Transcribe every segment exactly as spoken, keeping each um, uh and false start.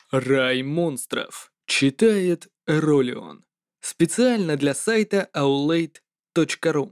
Рай монстров. Читает Ролион. Специально для сайта аулейт точка ру.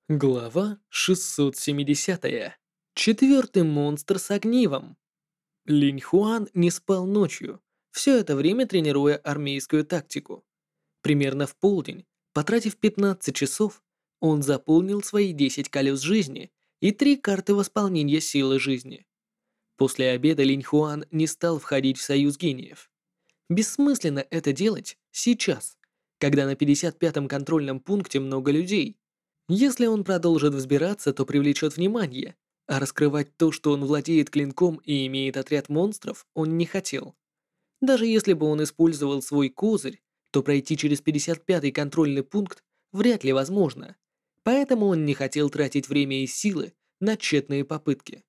Глава шестьсот семьдесят. Четвертый монстр с огнивом. Линь Хуан не спал ночью, все это время тренируя армейскую тактику. Примерно в полдень, потратив пятнадцать часов, он заполнил свои десять колес жизни и три карты восполнения силы жизни. После обеда Линь Хуан не стал входить в союз гениев. Бессмысленно это делать сейчас, когда на пятьдесят пятом контрольном пункте много людей. Если он продолжит взбираться, то привлечет внимание, а раскрывать то, что он владеет клинком и имеет отряд монстров, он не хотел. Даже если бы он использовал свой козырь, то пройти через пятьдесят пятый контрольный пункт вряд ли возможно. Поэтому он не хотел тратить время и силы на тщетные попытки.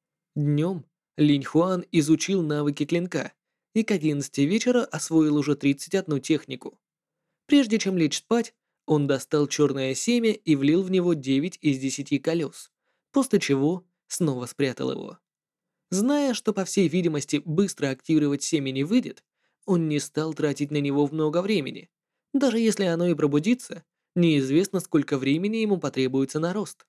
Днем Линь Хуан изучил навыки клинка и к одиннадцати вечера освоил уже тридцать одну технику. Прежде чем лечь спать, он достал черное семя и влил в него девять из десяти колес, после чего снова спрятал его. Зная, что по всей видимости быстро активировать семя не выйдет, он не стал тратить на него много времени. Даже если оно и пробудится, неизвестно, сколько времени ему потребуется на рост.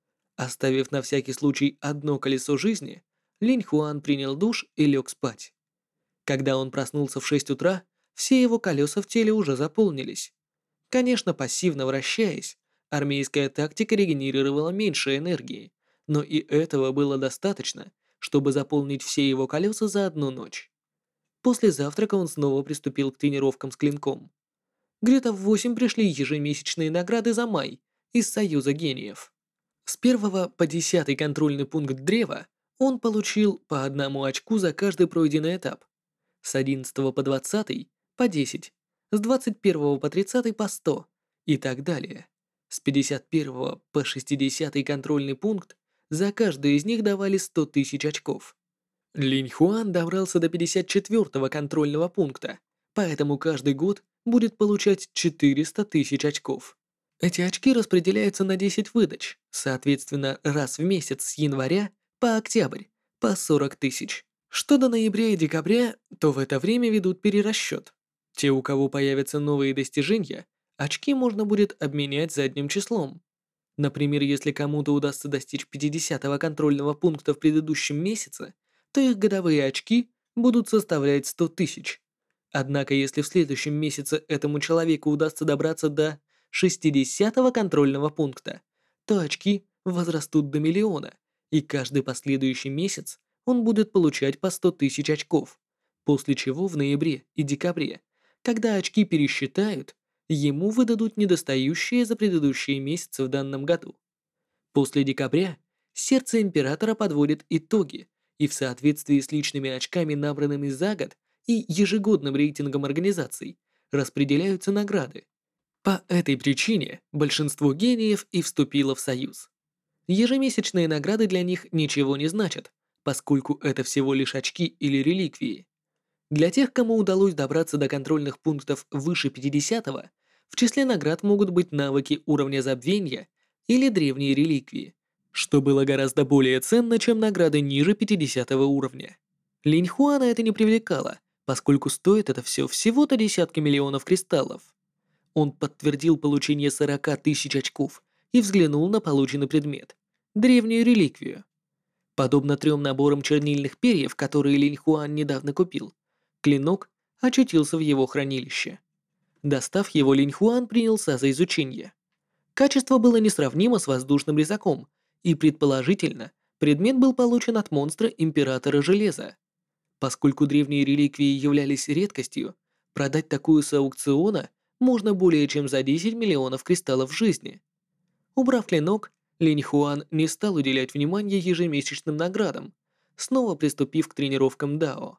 Оставив на всякий случай одно колесо жизни, Линь Хуан принял душ и лег спать. Когда он проснулся в шесть утра, все его колеса в теле уже заполнились. Конечно, пассивно вращаясь, армейская тактика регенерировала меньше энергии, но и этого было достаточно, чтобы заполнить все его колеса за одну ночь. После завтрака он снова приступил к тренировкам с клинком. Где-то в восемь пришли ежемесячные награды за май из Союза гениев. С первого по десятый контрольный пункт древа он получил по одному очку за каждый пройденный этап. С одиннадцатого по двадцатый по десять, с двадцать первого по тридцатый по сто и так далее. С пятьдесят первого по шестидесятый контрольный пункт за каждый из них давали сто тысяч очков. Линь Хуан добрался до пятьдесят четвёртого контрольного пункта, поэтому каждый год будет получать четыреста тысяч очков. Эти очки распределяются на десять выдач, соответственно, раз в месяц с января по октябрь по сорок тысяч. Что до ноября и декабря, то в это время ведут перерасчет. Те, у кого появятся новые достижения, очки можно будет обменять задним числом. Например, если кому-то удастся достичь пятидесятого контрольного пункта в предыдущем месяце, то их годовые очки будут составлять сто тысяч. Однако, если в следующем месяце этому человеку удастся добраться до шестидесятого контрольного пункта, то очки возрастут до миллиона, и каждый последующий месяц он будет получать по сто тысяч очков, после чего в ноябре и декабре, когда очки пересчитают, ему выдадут недостающие за предыдущие месяцы в данном году. После декабря сердце императора подводит итоги, и в соответствии с личными очками, набранными за год, и ежегодным рейтингом организаций, распределяются награды. По этой причине большинство гениев и вступило в союз. Ежемесячные награды для них ничего не значат, поскольку это всего лишь очки или реликвии. Для тех, кому удалось добраться до контрольных пунктов выше пятидесятого, в числе наград могут быть навыки уровня забвения или древние реликвии, что было гораздо более ценно, чем награды ниже пятидесятого уровня. Линь Хуана это не привлекало, поскольку стоит это все всего-то десятки миллионов кристаллов. Он подтвердил получение сорок тысяч очков и взглянул на полученный предмет – древнюю реликвию. Подобно трем наборам чернильных перьев, которые Линь Хуан недавно купил, клинок очутился в его хранилище. Достав его, Линь Хуан принялся за изучение. Качество было несравнимо с воздушным резаком, и, предположительно, предмет был получен от монстра Императора Железа. Поскольку древние реликвии являлись редкостью, продать такую с аукциона можно более чем за десять миллионов кристаллов жизни. Убрав клинок, Линь Хуан не стал уделять внимания ежемесячным наградам, снова приступив к тренировкам дао.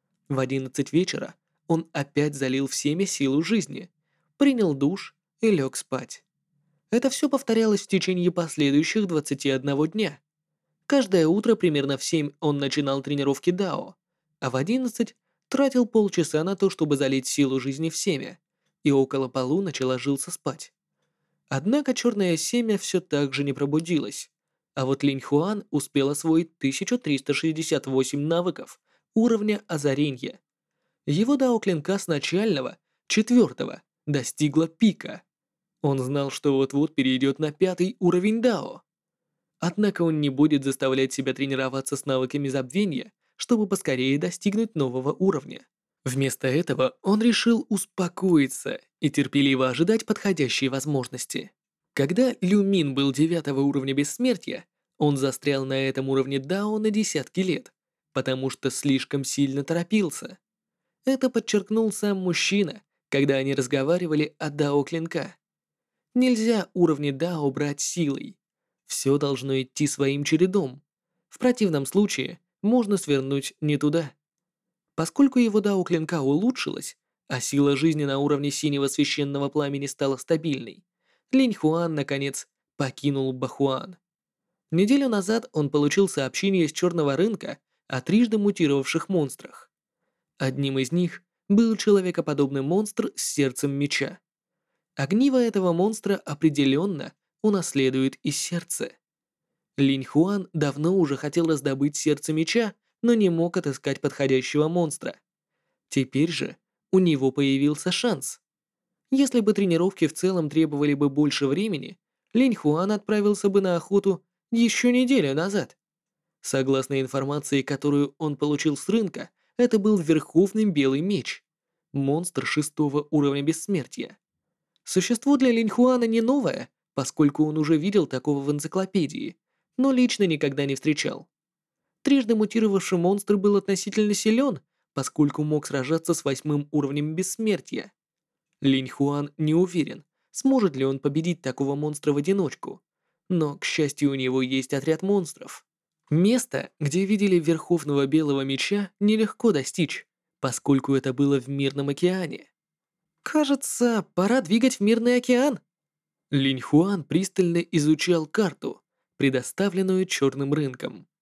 В одиннадцать вечера он опять залил в семя силу жизни, принял душ и лег спать. Это все повторялось в течение последующих двадцати одного дня. Каждое утро примерно в семь он начинал тренировки дао, а в одиннадцать тратил полчаса на то, чтобы залить силу жизни в семя, и около полуночи ложился спать. Однако черное семя все так же не пробудилось, а вот Линь Хуан успел освоить тысячу триста шестьдесят восемь навыков уровня озарения. Его дао клинка с начального, четвертого, достигло пика. Он знал, что вот-вот перейдет на пятый уровень дао. Однако он не будет заставлять себя тренироваться с навыками забвения, чтобы поскорее достигнуть нового уровня. Вместо этого он решил успокоиться и терпеливо ожидать подходящей возможности. Когда Люмин был девятого уровня бессмертия, он застрял на этом уровне дао на десятки лет, потому что слишком сильно торопился. Это подчеркнул сам мужчина, когда они разговаривали о дао клинка. Нельзя уровни дао брать силой. Все должно идти своим чередом. В противном случае можно свернуть не туда. Поскольку его дао клинка улучшилась, а сила жизни на уровне синего священного пламени стала стабильной, Линь Хуан, наконец, покинул Бахуан. Неделю назад он получил сообщение с черного рынка о трижды мутировавших монстрах. Одним из них был человекоподобный монстр с сердцем меча. Огниво этого монстра определенно унаследует и сердце. Линь Хуан давно уже хотел раздобыть сердце меча, но не мог отыскать подходящего монстра. Теперь же у него появился шанс. Если бы тренировки в целом требовали бы больше времени, Линь Хуан отправился бы на охоту еще неделю назад. Согласно информации, которую он получил с рынка, это был Верховный Белый Меч, монстр шестого уровня бессмертия. Существо для Линь Хуана не новое, поскольку он уже видел такого в энциклопедии, но лично никогда не встречал. Трижды мутировавший монстр был относительно силен, поскольку мог сражаться с восьмым уровнем бессмертия. Линь Хуан не уверен, сможет ли он победить такого монстра в одиночку, но, к счастью, у него есть отряд монстров. Место, где видели Верховного Белого Меча, нелегко достичь, поскольку это было в Мирном океане. Кажется, пора двигать в Мирный океан. Линь Хуан пристально изучал карту, предоставленную черным рынком.